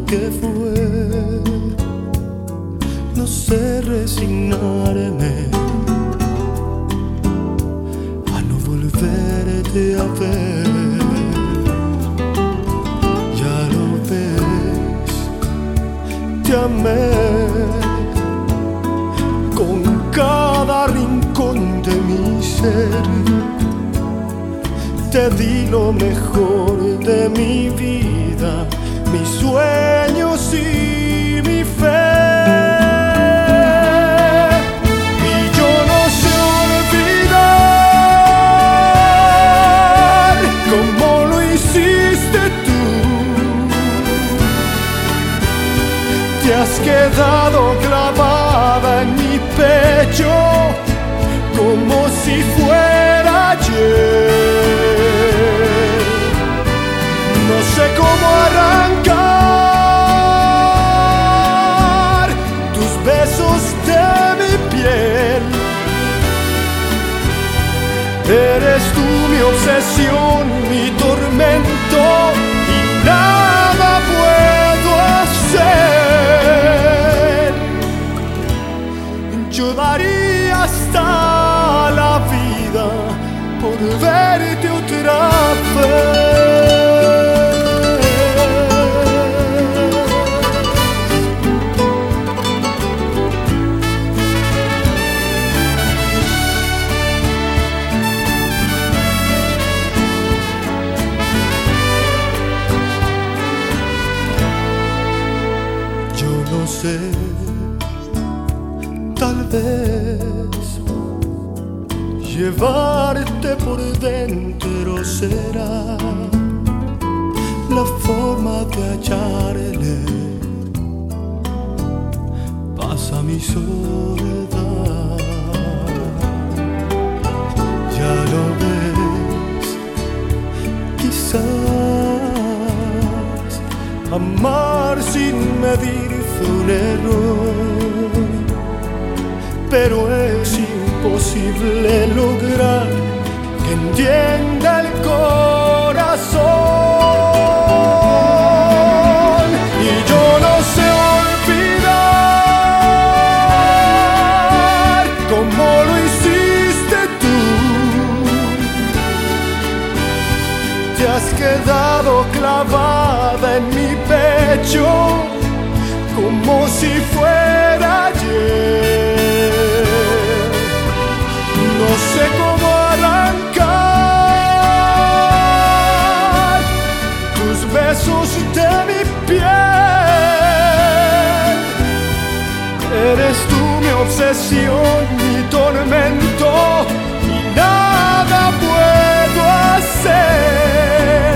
que fue. No sé resignarme a no volverte a ver. Ya lo ves, te amé con cada rincón de mi ser. Te di lo mejor de mi vida, mis sueños y mi fe. Y yo no sé olvidar cómo lo hiciste tú. Te has quedado clavada en mi pecho como si fuera ayer. No sé cómo arrancar tus besos de mi piel. Eres tú mi obsesión, mi tormento, y nada puedo hacer. Yo daría hasta la vida por verte otra vez. Yo no sé, tal vez llevarte por dentro será la forma de hallarle paz a mi soledad. Ya lo ves, quizás amar sin medir fue un error, pero es imposible lograr que entienda el corazón. Y yo no sé olvidar cómo lo hiciste tú. Te has quedado clavada en mi pecho como si fuera ayer. No sé cómo arrancar tus besos de mi piel. Eres tú mi obsesión, mi tormento, y nada puedo hacer.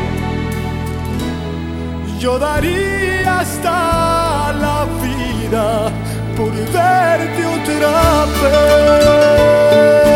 Yo daría hasta la vida por verte otra vez.